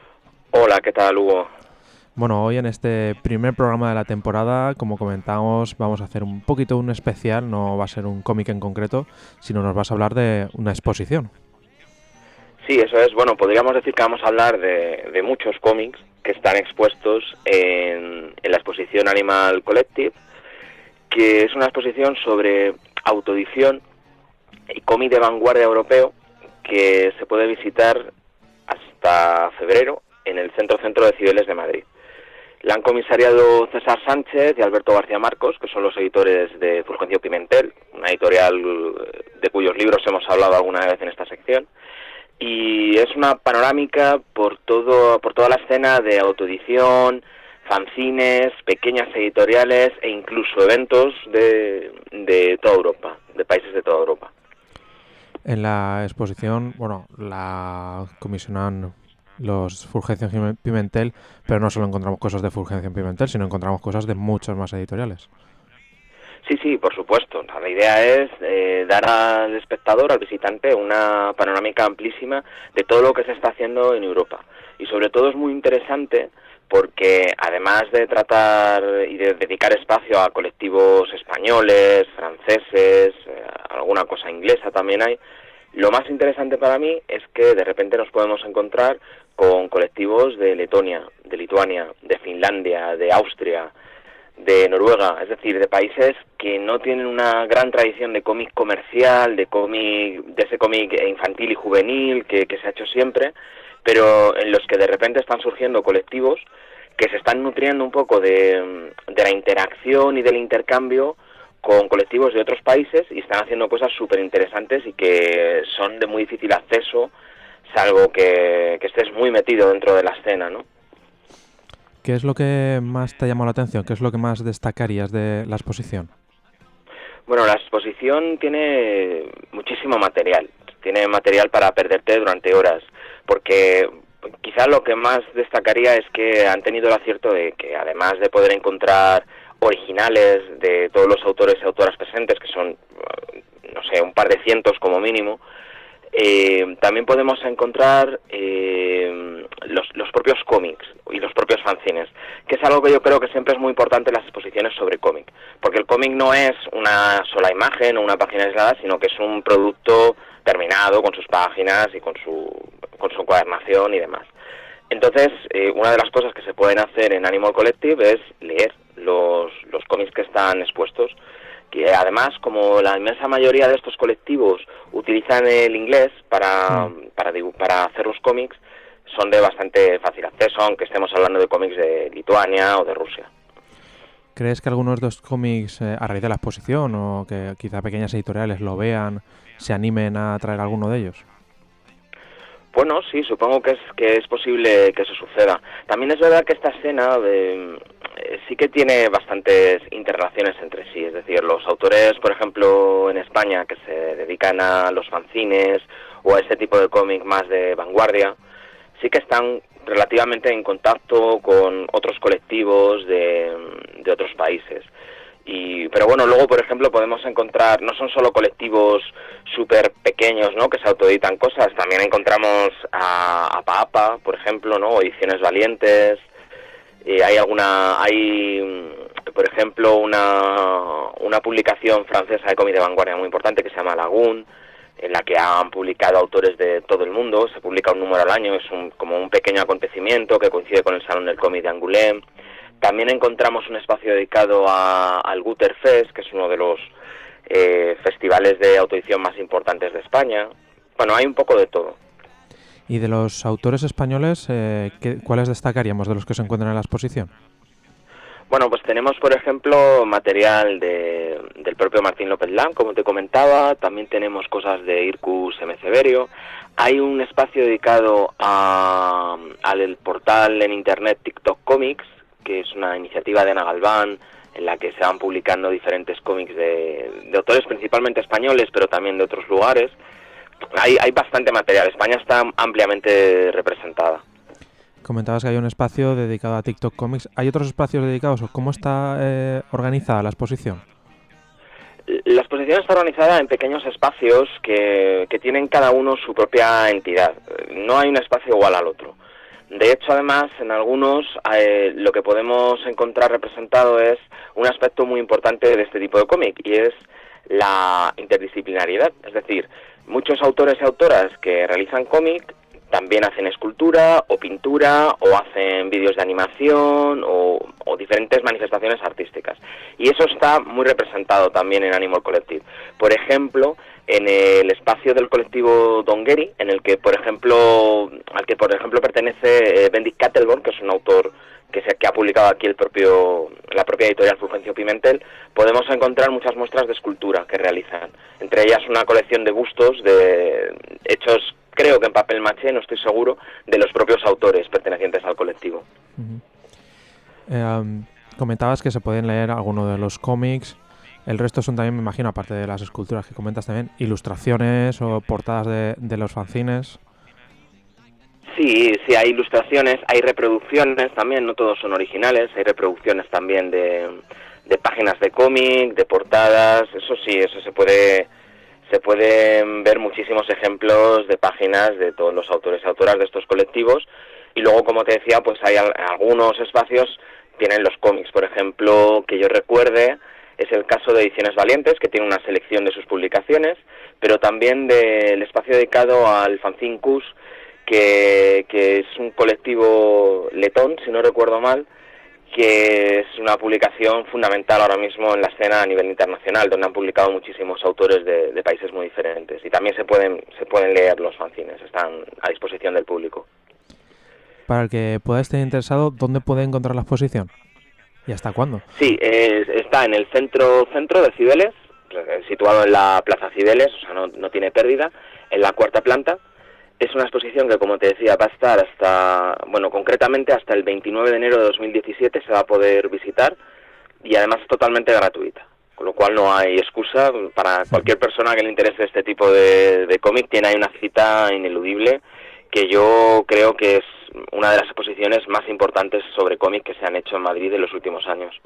Hola, ¿qué tal, Hugo? Bueno, hoy en este primer programa de la temporada, como comentamos, vamos a hacer un poquito un especial, no va a ser un cómic en concreto, sino nos vas a hablar de una exposición. Sí, eso es. Bueno, podríamos decir que vamos a hablar de, de muchos cómics que están expuestos en, en la exposición Animal Collective, que es una exposición sobre autoedición y cómic de vanguardia europeo que se puede visitar hasta febrero en el Centro Centro de Cibeles de Madrid. La han comisariado César Sánchez y Alberto García Marcos, que son los editores de Fulgencio Pimentel, una editorial de cuyos libros hemos hablado alguna vez en esta sección. Y es una panorámica por todo por toda la escena de autoedición, fanzines, pequeñas editoriales e incluso eventos de, de toda Europa, de países de toda Europa. En la exposición, bueno, la comisionan los Fulgencio Pimentel, pero no solo encontramos cosas de Fulgencio Pimentel, sino encontramos cosas de muchas más editoriales. Sí, sí, por supuesto. La idea es eh, dar al espectador, al visitante, una panorámica amplísima de todo lo que se está haciendo en Europa. Y sobre todo es muy interesante porque además de tratar y de dedicar espacio a colectivos españoles, franceses, eh, alguna cosa inglesa también hay, lo más interesante para mí es que de repente nos podemos encontrar con colectivos de Letonia, de Lituania, de Finlandia, de Austria, de Noruega, es decir, de países que no tienen una gran tradición de cómic comercial, de cómic, de ese cómic infantil y juvenil que, que se ha hecho siempre, pero en los que de repente están surgiendo colectivos que se están nutriendo un poco de, de la interacción y del intercambio con colectivos de otros países y están haciendo cosas súper interesantes y que son de muy difícil acceso, salvo que, que estés muy metido dentro de la escena, ¿no? ¿Qué es lo que más te ha llamado la atención? ¿Qué es lo que más destacarías de la exposición? Bueno, la exposición tiene muchísimo material, tiene material para perderte durante horas, porque quizá lo que más destacaría es que han tenido el acierto de que además de poder encontrar originales de todos los autores y autoras presentes, que son, no sé, un par de cientos como mínimo, eh, también podemos encontrar eh, los, los propios cómics y los propios fanzines, que es algo que yo creo que siempre es muy importante en las exposiciones sobre cómic, porque el cómic no es una sola imagen o una página aislada, sino que es un producto terminado con sus páginas y con su, con su encuadernación y demás. Entonces, eh, una de las cosas que se pueden hacer en Animal Collective es leer los, los cómics que están expuestos, que además, como la inmensa mayoría de estos colectivos utilizan el inglés para, mm. para, para hacer los cómics, son de bastante fácil acceso, aunque estemos hablando de cómics de Lituania o de Rusia. ¿Crees que algunos de los cómics, eh, a raíz de la exposición, o que quizá pequeñas editoriales lo vean, se animen a traer alguno de ellos? Bueno, sí, supongo que es que es posible que eso suceda. También es verdad que esta escena de, eh, sí que tiene bastantes interrelaciones entre sí. Es decir, los autores, por ejemplo, en España, que se dedican a los fanzines o a ese tipo de cómic más de vanguardia, sí que están relativamente en contacto con otros colectivos de, de otros países. Y, pero bueno, luego, por ejemplo, podemos encontrar, no son solo colectivos súper pequeños, ¿no?, que se autoeditan cosas, también encontramos a, a Papa, por ejemplo, ¿no?, o Ediciones Valientes, y hay alguna, hay, por ejemplo, una, una publicación francesa de cómic de vanguardia muy importante que se llama Lagoon, en la que han publicado autores de todo el mundo, se publica un número al año, es un, como un pequeño acontecimiento que coincide con el Salón del Cómic de Angoulême. También encontramos un espacio dedicado a, al Gutter Fest, que es uno de los eh, festivales de autoedición más importantes de España. Bueno, hay un poco de todo. ¿Y de los autores españoles, eh, ¿qué, cuáles destacaríamos de los que se encuentran en la exposición? Bueno, pues tenemos, por ejemplo, material de, del propio Martín López Lam, como te comentaba. También tenemos cosas de Irkus Emeseverio. Hay un espacio dedicado a, al portal en internet TikTok Comics, que es una iniciativa de Ana Galván, en la que se van publicando diferentes cómics de, de autores principalmente españoles, pero también de otros lugares. Hay, hay bastante material, España está ampliamente representada. Comentabas que hay un espacio dedicado a TikTok Comics. ¿Hay otros espacios dedicados? ¿Cómo está eh, organizada la exposición? La exposición está organizada en pequeños espacios que, que tienen cada uno su propia entidad. No hay un espacio igual al otro. De hecho, además, en algunos eh, lo que podemos encontrar representado es un aspecto muy importante de este tipo de cómic, y es la interdisciplinariedad. Es decir, muchos autores y autoras que realizan cómic también hacen escultura o pintura o hacen vídeos de animación o, o diferentes manifestaciones artísticas. Y eso está muy representado también en Animal Collective. Por ejemplo, en el espacio del colectivo Dongeri, en el que, por ejemplo, al que por ejemplo pertenece eh, Benedict Kettleborn, que es un autor que, se, que ha publicado aquí el propio la propia editorial Fulgencio Pimentel, podemos encontrar muchas muestras de escultura que realizan. Entre ellas una colección de bustos de hechos, creo que en papel maché, no estoy seguro, de los propios autores pertenecientes al colectivo. Uh-huh. eh, um, comentabas que se pueden leer algunos de los cómics. El resto son también, me imagino, aparte de las esculturas que comentas también, ilustraciones o portadas de, de los fanzines. Sí, sí, hay ilustraciones, hay reproducciones también, no todos son originales, hay reproducciones también de, de páginas de cómic, de portadas, eso sí, eso se puede se pueden ver muchísimos ejemplos de páginas de todos los autores y autoras de estos colectivos, y luego, como te decía, pues hay al, algunos espacios, tienen los cómics, por ejemplo, que yo recuerde, es el caso de Ediciones Valientes, que tiene una selección de sus publicaciones, pero también del espacio dedicado al fanzine Cus, que, que es un colectivo letón, si no recuerdo mal, que es una publicación fundamental ahora mismo en la escena a nivel internacional, donde han publicado muchísimos autores de, de países muy diferentes. Y también se pueden, se pueden leer los fanzines, están a disposición del público. Para el que pueda estar interesado, ¿dónde puede encontrar la exposición? ¿Y hasta cuándo? Sí, eh, está en el centro centro de Cibeles, situado en la Plaza Cibeles, o sea, no, no tiene pérdida, en la cuarta planta. Es una exposición que, como te decía, va a estar hasta, bueno, concretamente hasta el veintinueve de enero de dos mil diecisiete se va a poder visitar, y además es totalmente gratuita, con lo cual no hay excusa para cualquier persona que le interese este tipo de, de cómic. Tiene ahí una cita ineludible que yo creo que es una de las exposiciones más importantes sobre cómic que se han hecho en Madrid en los últimos años.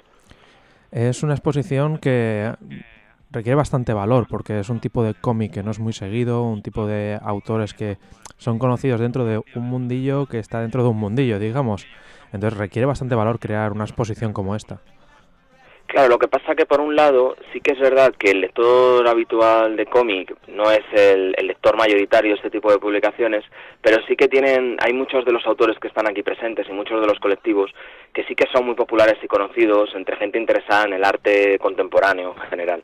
Es una exposición que requiere bastante valor, porque es un tipo de cómic que no es muy seguido, un tipo de autores que son conocidos dentro de un mundillo que está dentro de un mundillo, digamos. Entonces requiere bastante valor crear una exposición como esta. Claro, lo que pasa que por un lado sí que es verdad que el lector habitual de cómic no es el, el lector mayoritario de este tipo de publicaciones, pero sí que tienen, hay muchos de los autores que están aquí presentes y muchos de los colectivos que sí que son muy populares y conocidos entre gente interesada en el arte contemporáneo en general.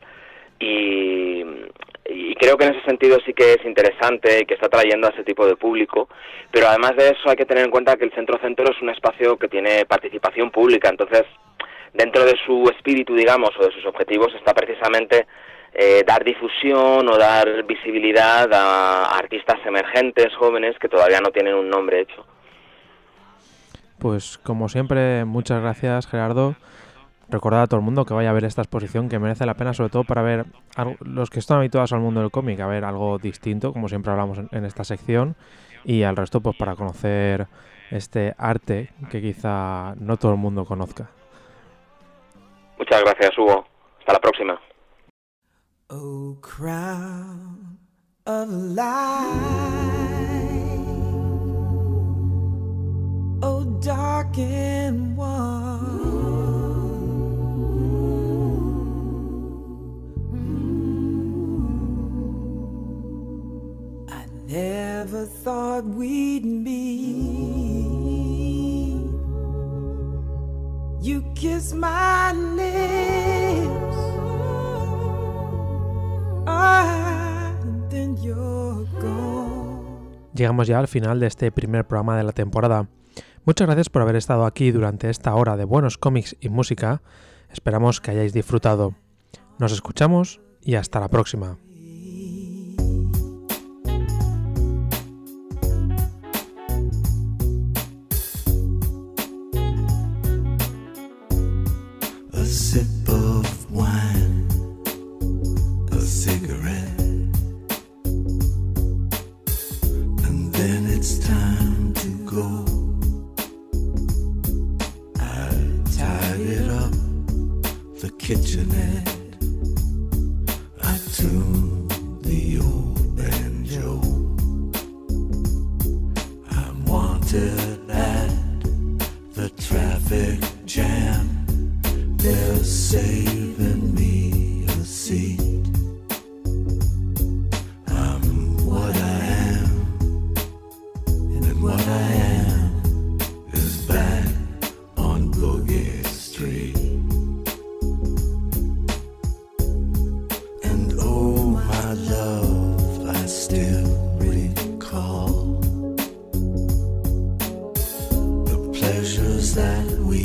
Y, y creo que en ese sentido sí que es interesante y que está atrayendo a ese tipo de público, pero además de eso hay que tener en cuenta que el Centro Centro es un espacio que tiene participación pública, entonces dentro de su espíritu, digamos, o de sus objetivos está precisamente eh, dar difusión o dar visibilidad a, a artistas emergentes, jóvenes, que todavía no tienen un nombre hecho. Pues como siempre, muchas gracias, Gerardo. Recordad a todo el mundo que vaya a ver esta exposición, que merece la pena, sobre todo para ver algo, los que están habituados al mundo del cómic, a ver algo distinto, como siempre hablamos en, en esta sección, y al resto pues para conocer este arte que quizá no todo el mundo conozca. Muchas gracias, Hugo. Hasta la próxima. Oh, crown of light, oh, dark and warm, I never thought we'd meet. You kiss my lips, ah, and then you're gone. Llegamos ya al final de este primer programa de la temporada. Muchas gracias por haber estado aquí durante esta hora de buenos cómics y música. Esperamos que hayáis disfrutado. Nos escuchamos y hasta la próxima. A sip of wine, a cigarette, and then it's time to go. I tidied up the kitchenette, I tuned the old banjo. I'm wanted at the traffic jam. They're saving me a seat. I'm what I am, and what I am is back on Boogie Street. And oh my love, I still recall the pleasures that we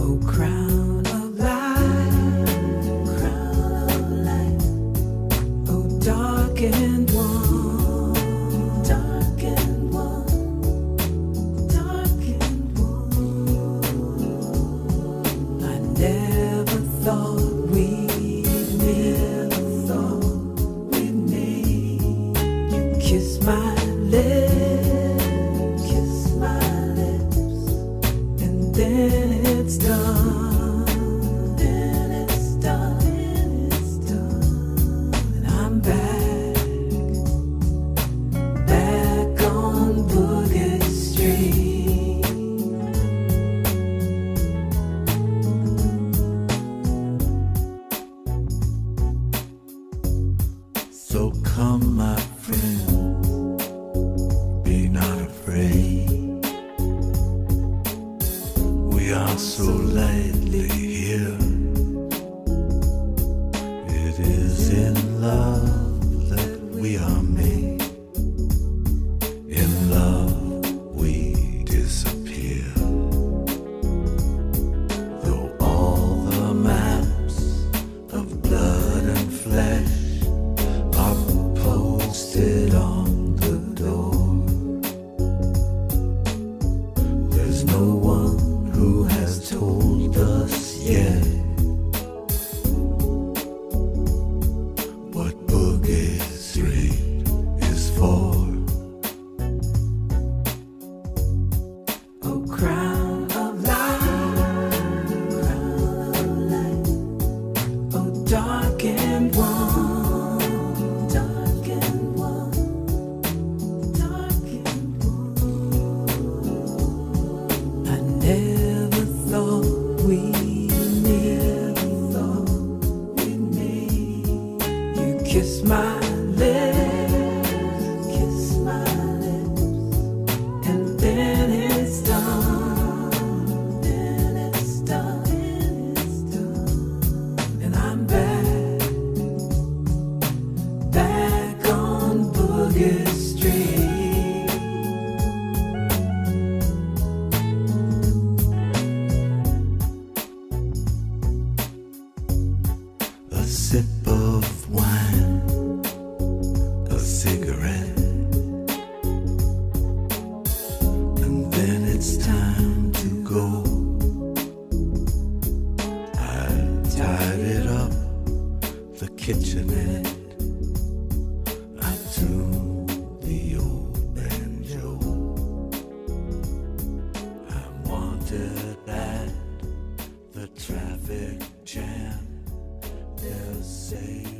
Traffic jam, they'll say